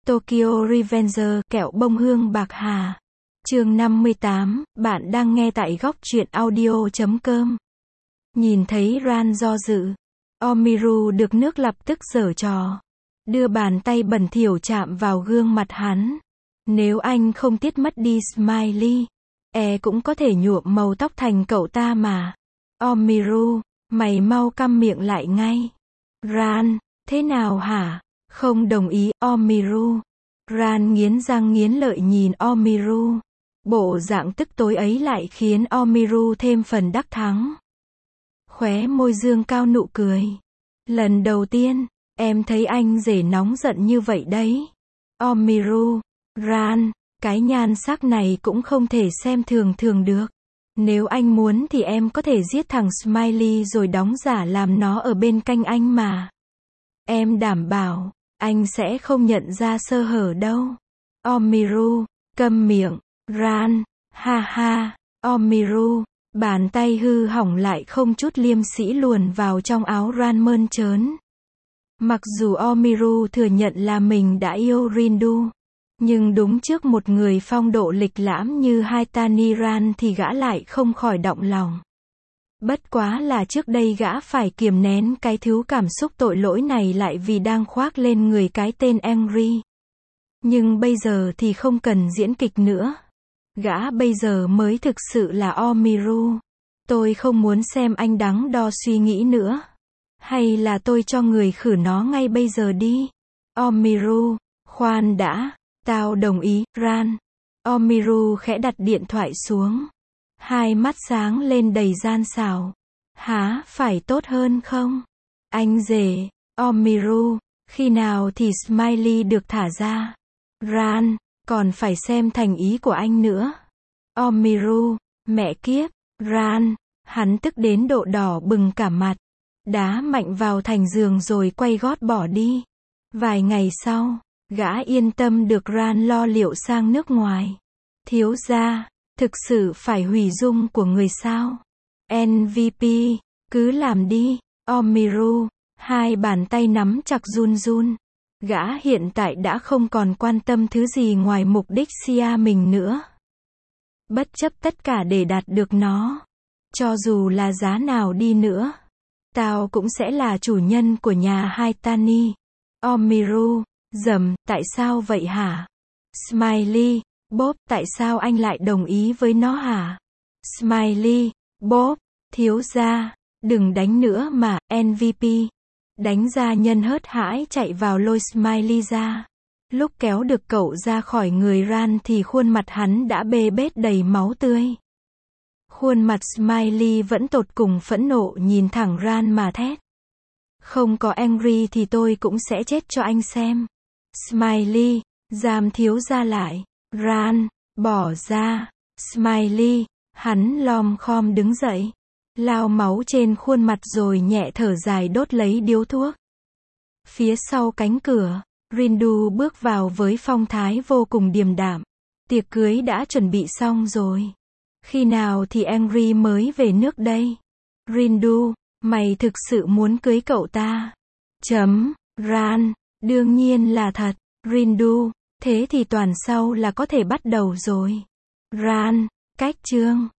Tokyo Revenger, kẹo bông hương bạc hà. Chương 58, bạn đang nghe tại góc truyện audio.com. Nhìn thấy Ran do dự, Omiru được nước lập tức giở trò. Đưa bàn tay bẩn thỉu chạm vào gương mặt hắn. Nếu anh không tiết mất đi Smiley, cũng có thể nhuộm màu tóc thành cậu ta mà. Omiru, mày mau câm miệng lại ngay. Ran, thế nào hả? Không đồng ý, Omiru. Ran nghiến răng nghiến lợi nhìn Omiru. Bộ dạng tức tối ấy lại khiến Omiru thêm phần đắc thắng. Khóe môi dương cao nụ cười. Lần đầu tiên, em thấy anh rể nóng giận như vậy đấy. Omiru, Ran, cái nhan sắc này cũng không thể xem thường được. Nếu anh muốn thì em có thể giết thằng Smiley rồi đóng giả làm nó ở bên cạnh anh mà. Em đảm bảo, anh sẽ không nhận ra sơ hở đâu. Omiru, câm miệng. Ran, ha ha. Omiru, bàn tay hư hỏng lại không chút liêm sỉ luồn vào trong áo Ran mơn trớn. Mặc dù Omiru thừa nhận là mình đã yêu Rindu, nhưng đúng trước một người phong độ lịch lãm như Haitani Ran thì gã lại không khỏi động lòng. Bất quá là trước đây gã phải kiềm nén cái thứ cảm xúc tội lỗi này lại vì đang khoác lên người cái tên Henry. Nhưng bây giờ thì không cần diễn kịch nữa. Gã bây giờ mới thực sự là Omiru. Tôi không muốn xem anh đắn đo suy nghĩ nữa. Hay là tôi cho người khử nó ngay bây giờ đi. Omiru, khoan đã. Tao đồng ý, Ran. Omiru khẽ đặt điện thoại xuống. Hai mắt sáng lên đầy gian xảo. Hả, phải tốt hơn không? Anh rể, Omiru, khi nào thì Smiley được thả ra? Ran, còn phải xem thành ý của anh nữa. Omiru, mẹ kiếp, Ran, hắn tức đến độ đỏ bừng cả mặt. Đá mạnh vào thành giường rồi quay gót bỏ đi. Vài ngày sau, gã yên tâm được Ran lo liệu sang nước ngoài. Thiếu gia, thực sự phải hủy dung của người sao? MVP, cứ làm đi. Omiru, hai bàn tay nắm chặt run run. Gã hiện tại đã không còn quan tâm thứ gì ngoài mục đích Sia mình nữa. Bất chấp tất cả để đạt được nó. Cho dù là giá nào đi nữa. Tao cũng sẽ là chủ nhân của nhà Haitani. Omiru, tại sao vậy hả? Smiley, Bob, tại sao anh lại đồng ý với nó hả? Smiley, Bob, thiếu gia, đừng đánh nữa mà, MVP. Đánh ra nhân hớt hãi chạy vào lôi Smiley ra. Lúc kéo được cậu ra khỏi người Ran thì khuôn mặt hắn đã bê bết đầy máu tươi. Khuôn mặt Smiley vẫn tột cùng phẫn nộ nhìn thẳng Ran mà thét. Không có Henry thì tôi cũng sẽ chết cho anh xem. Smiley, giam thiếu gia lại. Ran, bỏ ra. Smiley, hắn lom khom đứng dậy. Lao máu trên khuôn mặt rồi nhẹ thở dài đốt lấy điếu thuốc. Phía sau cánh cửa, Rindu bước vào với phong thái vô cùng điềm đạm. Tiệc cưới đã chuẩn bị xong rồi. Khi nào thì Henry mới về nước đây? Rindu, mày thực sự muốn cưới cậu ta? Ran, đương nhiên là thật. Rindu, thế thì toàn sau là có thể bắt đầu rồi. Ran, cách chương.